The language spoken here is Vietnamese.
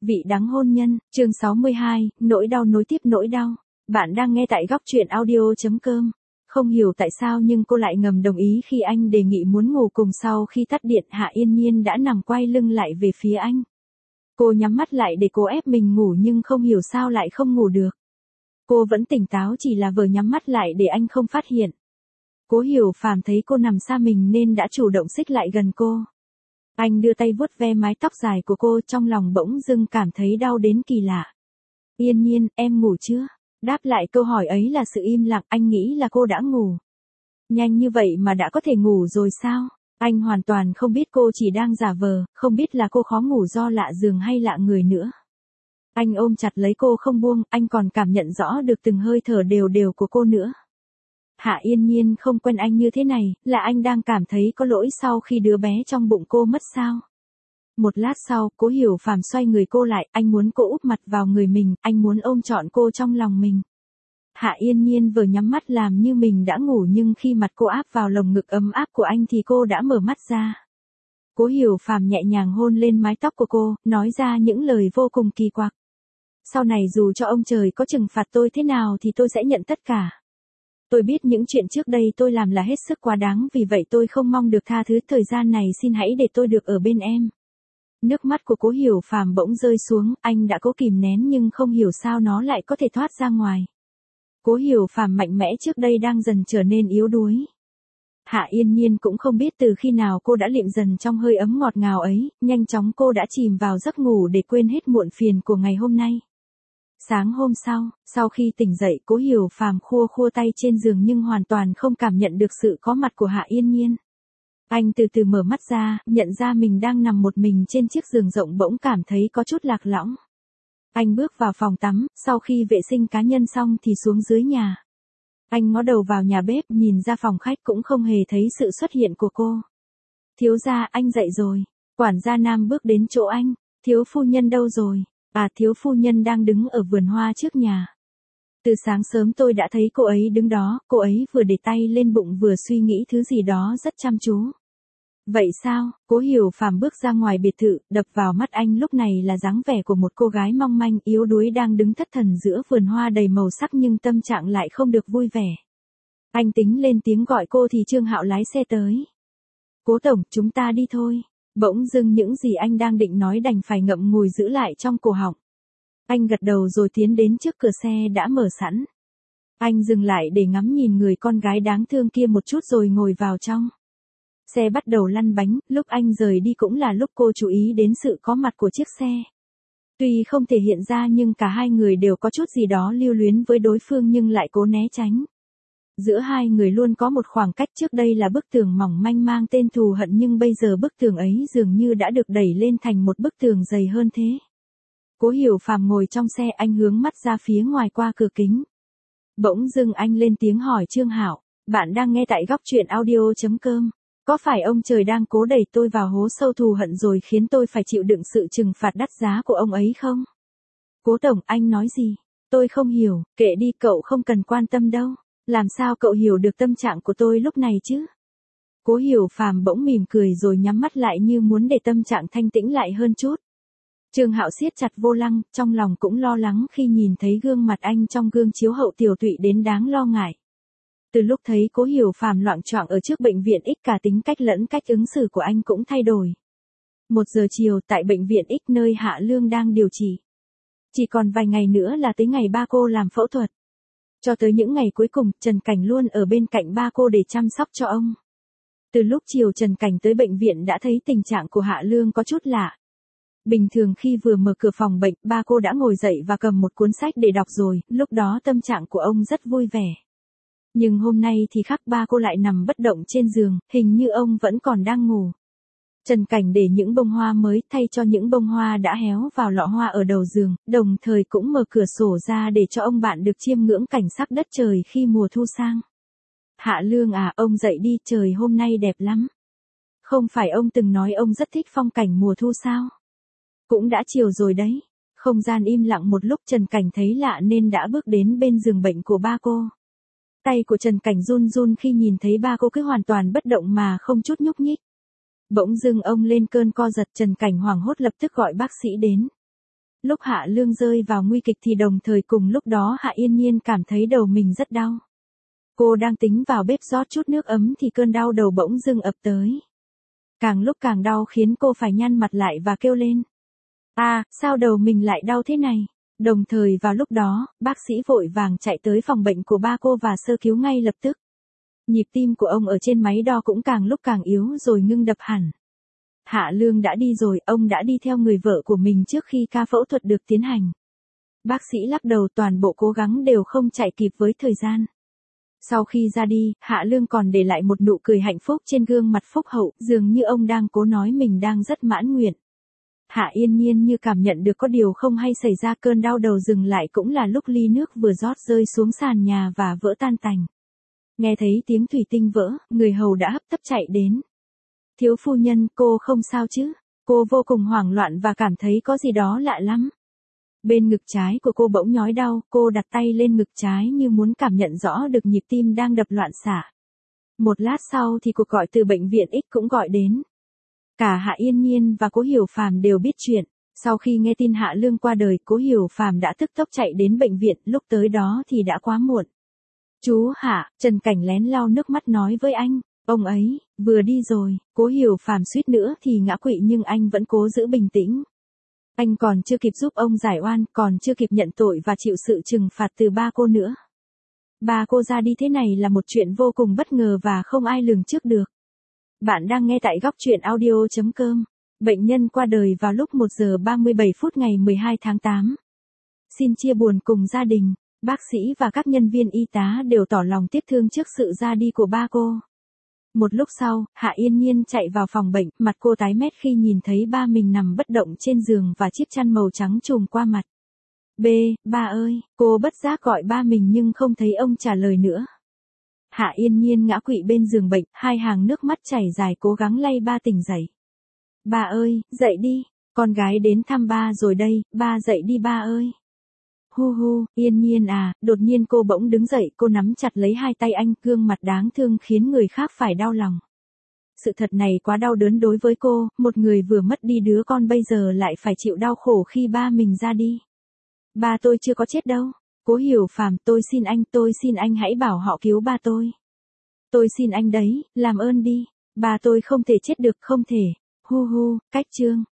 Vị đắng hôn nhân, chương 62, nỗi đau nối tiếp nỗi đau. Bạn đang nghe tại góc truyện audio.com. Không hiểu tại sao nhưng cô lại ngầm đồng ý khi anh đề nghị muốn ngủ cùng. Sau khi tắt điện, Hạ Yên Nhiên đã nằm quay lưng lại về phía anh. Cô nhắm mắt lại để cố ép mình ngủ nhưng không hiểu sao lại không ngủ được. Cô vẫn tỉnh táo, chỉ là vừa nhắm mắt lại để anh không phát hiện. Cố Hiểu Phàm thấy cô nằm xa mình nên đã chủ động xích lại gần cô. Anh đưa tay vuốt ve mái tóc dài của cô, trong lòng bỗng dưng cảm thấy đau đến kỳ lạ. Yên Nhiên, em ngủ chưa? Đáp lại câu hỏi ấy là sự im lặng. Anh nghĩ là cô đã ngủ. Nhanh như vậy mà đã có thể ngủ rồi sao? Anh hoàn toàn không biết cô chỉ đang giả vờ, không biết là cô khó ngủ do lạ giường hay lạ người nữa. Anh ôm chặt lấy cô không buông, anh còn cảm nhận rõ được từng hơi thở đều đều của cô nữa. Hạ Yên Nhiên không quen anh như thế này, là anh đang cảm thấy có lỗi sau khi đứa bé trong bụng cô mất sao? Một lát sau, Cố Hiểu Phàm xoay người cô lại, anh muốn cô úp mặt vào người mình, anh muốn ôm trọn cô trong lòng mình. Hạ Yên Nhiên vừa nhắm mắt làm như mình đã ngủ, nhưng khi mặt cô áp vào lồng ngực ấm áp của anh thì cô đã mở mắt ra. Cố Hiểu Phàm nhẹ nhàng hôn lên mái tóc của cô, nói ra những lời vô cùng kỳ quặc. Sau này dù cho ông trời có trừng phạt tôi thế nào thì tôi sẽ nhận tất cả. Tôi biết những chuyện trước đây tôi làm là hết sức quá đáng, vì vậy tôi không mong được tha thứ. Thời gian này xin hãy để tôi được ở bên em. Nước mắt của Cố Hiểu Phàm bỗng rơi xuống, anh đã cố kìm nén nhưng không hiểu sao nó lại có thể thoát ra ngoài. Cố Hiểu Phàm mạnh mẽ trước đây đang dần trở nên yếu đuối. Hạ Yên Nhiên cũng không biết từ khi nào cô đã liệm dần trong hơi ấm ngọt ngào ấy, nhanh chóng cô đã chìm vào giấc ngủ để quên hết muộn phiền của ngày hôm nay. Sáng hôm sau khi tỉnh dậy, Cố Hiểu Phàm khua khua tay trên giường nhưng hoàn toàn không cảm nhận được sự có mặt của Hạ Yên Nhiên. Anh từ từ mở mắt ra, nhận ra mình đang nằm một mình trên chiếc giường rộng, bỗng cảm thấy có chút lạc lõng. Anh bước vào phòng tắm, sau khi vệ sinh cá nhân xong thì xuống dưới nhà. Anh ngó đầu vào nhà bếp, nhìn ra phòng khách cũng không hề thấy sự xuất hiện của cô. Thiếu gia, anh dậy rồi. Quản gia Nam bước đến chỗ anh. Thiếu phu nhân đâu rồi? À, thiếu phu nhân đang đứng ở vườn hoa trước nhà. Từ sáng sớm tôi đã thấy cô ấy đứng đó, cô ấy vừa để tay lên bụng vừa suy nghĩ thứ gì đó rất chăm chú. Vậy sao? Cố Hiểu Phàm bước ra ngoài biệt thự, đập vào mắt anh lúc này là dáng vẻ của một cô gái mong manh yếu đuối đang đứng thất thần giữa vườn hoa đầy màu sắc, nhưng tâm trạng lại không được vui vẻ. Anh tính lên tiếng gọi cô thì Trương Hạo lái xe tới. Cố tổng, chúng ta đi thôi. Bỗng dưng những gì anh đang định nói đành phải ngậm ngùi giữ lại trong cổ họng. Anh gật đầu rồi tiến đến trước cửa xe đã mở sẵn. Anh dừng lại để ngắm nhìn người con gái đáng thương kia một chút rồi ngồi vào trong. Xe bắt đầu lăn bánh, lúc anh rời đi cũng là lúc cô chú ý đến sự có mặt của chiếc xe. Tuy không thể hiện ra nhưng cả hai người đều có chút gì đó lưu luyến với đối phương nhưng lại cố né tránh. Giữa hai người luôn có một khoảng cách, trước đây là bức tường mỏng manh mang tên thù hận nhưng bây giờ bức tường ấy dường như đã được đẩy lên thành một bức tường dày hơn thế. Cố Hiểu Phàm ngồi trong xe, anh hướng mắt ra phía ngoài qua cửa kính. Bỗng dưng anh lên tiếng hỏi Trương Hạo, bạn đang nghe tại góc truyện audio.com. Có phải ông trời đang cố đẩy tôi vào hố sâu thù hận rồi khiến tôi phải chịu đựng sự trừng phạt đắt giá của ông ấy không? Cố tổng, anh nói gì? Tôi không hiểu, kệ đi, cậu không cần quan tâm đâu. Làm sao cậu hiểu được tâm trạng của tôi lúc này chứ? Cố Hiểu Phàm bỗng mỉm cười rồi nhắm mắt lại như muốn để tâm trạng thanh tĩnh lại hơn chút. Trương Hạo siết chặt vô lăng, trong lòng cũng lo lắng khi nhìn thấy gương mặt anh trong gương chiếu hậu tiều tụy đến đáng lo ngại. Từ lúc thấy Cố Hiểu Phàm loạng choạng ở trước bệnh viện X, cả tính cách lẫn cách ứng xử của anh cũng thay đổi. 1 giờ chiều tại bệnh viện X nơi Hạ Lương đang điều trị. Chỉ còn vài ngày nữa là tới ngày ba cô làm phẫu thuật. Cho tới những ngày cuối cùng, Trần Cảnh luôn ở bên cạnh ba cô để chăm sóc cho ông. Từ lúc chiều Trần Cảnh tới bệnh viện đã thấy tình trạng của Hạ Lương có chút lạ. Bình thường khi vừa mở cửa phòng bệnh, ba cô đã ngồi dậy và cầm một cuốn sách để đọc rồi, lúc đó tâm trạng của ông rất vui vẻ. Nhưng hôm nay thì khác, ba cô lại nằm bất động trên giường, hình như ông vẫn còn đang ngủ. Trần Cảnh để những bông hoa mới thay cho những bông hoa đã héo vào lọ hoa ở đầu giường, đồng thời cũng mở cửa sổ ra để cho ông bạn được chiêm ngưỡng cảnh sắc đất trời khi mùa thu sang. Hạ Lương à, ông dậy đi, trời hôm nay đẹp lắm. Không phải ông từng nói ông rất thích phong cảnh mùa thu sao? Cũng đã chiều rồi đấy. Không gian im lặng một lúc, Trần Cảnh thấy lạ nên đã bước đến bên giường bệnh của ba cô. Tay của Trần Cảnh run run khi nhìn thấy ba cô cứ hoàn toàn bất động mà không chút nhúc nhích. Bỗng dưng ông lên cơn co giật, Trần Cảnh hoảng hốt lập tức gọi bác sĩ đến. Lúc Hạ Lương rơi vào nguy kịch thì đồng thời cùng lúc đó Hạ Yên Nhiên cảm thấy đầu mình rất đau. Cô đang tính vào bếp rót chút nước ấm thì cơn đau đầu bỗng dưng ập tới. Càng lúc càng đau khiến cô phải nhăn mặt lại và kêu lên. Sao đầu mình lại đau thế này? Đồng thời vào lúc đó, bác sĩ vội vàng chạy tới phòng bệnh của ba cô và sơ cứu ngay lập tức. Nhịp tim của ông ở trên máy đo cũng càng lúc càng yếu rồi ngưng đập hẳn. Hạ Lương đã đi rồi, ông đã đi theo người vợ của mình trước khi ca phẫu thuật được tiến hành. Bác sĩ lắc đầu, toàn bộ cố gắng đều không chạy kịp với thời gian. Sau khi ra đi, Hạ Lương còn để lại một nụ cười hạnh phúc trên gương mặt phúc hậu, dường như ông đang cố nói mình đang rất mãn nguyện. Hạ Yên Nhiên như cảm nhận được có điều không hay xảy ra, cơn đau đầu dừng lại cũng là lúc ly nước vừa rót rơi xuống sàn nhà và vỡ tan tành. Nghe thấy tiếng thủy tinh vỡ, người hầu đã hấp tấp chạy đến. Thiếu phu nhân, cô không sao chứ? Cô vô cùng hoảng loạn và cảm thấy có gì đó lạ lắm. Bên ngực trái của cô bỗng nhói đau, cô đặt tay lên ngực trái như muốn cảm nhận rõ được nhịp tim đang đập loạn xạ. Một lát sau thì cuộc gọi từ bệnh viện X cũng gọi đến. Cả Hạ Yên Nhiên và Cố Hiểu Phàm đều biết chuyện. Sau khi nghe tin Hạ Lương qua đời, Cố Hiểu Phàm đã tức tốc chạy đến bệnh viện, lúc tới đó thì đã quá muộn. Chú Hạ, Trần Cảnh lén lau nước mắt nói với anh, ông ấy, vừa đi rồi. Cố Hiểu Phàm suýt nữa thì ngã quỵ nhưng anh vẫn cố giữ bình tĩnh. Anh còn chưa kịp giúp ông giải oan, còn chưa kịp nhận tội và chịu sự trừng phạt từ ba cô nữa. Ba cô ra đi thế này là một chuyện vô cùng bất ngờ và không ai lường trước được. Bạn đang nghe tại góc truyện audio.com. Bệnh nhân qua đời vào lúc 1 giờ 37 phút ngày 12 tháng 8. Xin chia buồn cùng gia đình, bác sĩ và các nhân viên y tá đều tỏ lòng tiếc thương trước sự ra đi của ba cô. Một lúc sau, Hạ Yên Nhiên chạy vào phòng bệnh, mặt cô tái mét khi nhìn thấy ba mình nằm bất động trên giường và chiếc chăn màu trắng trùm qua mặt. Ba ơi, cô bất giác gọi ba mình nhưng không thấy ông trả lời nữa. Hạ Yên Nhiên ngã quỵ bên giường bệnh, hai hàng nước mắt chảy dài cố gắng lay ba tỉnh dậy. Ba ơi, dậy đi, con gái đến thăm ba rồi đây, ba dậy đi ba ơi. Yên Nhiên à, đột nhiên cô bỗng đứng dậy, cô nắm chặt lấy hai tay anh, gương mặt đáng thương khiến người khác phải đau lòng. Sự thật này quá đau đớn đối với cô, một người vừa mất đi đứa con bây giờ lại phải chịu đau khổ khi ba mình ra đi. Ba tôi chưa có chết đâu. Cố Hiểu Phàm, tôi xin anh hãy bảo họ cứu ba tôi. Tôi xin anh đấy, làm ơn đi. Ba tôi không thể chết được, không thể. Cách chương.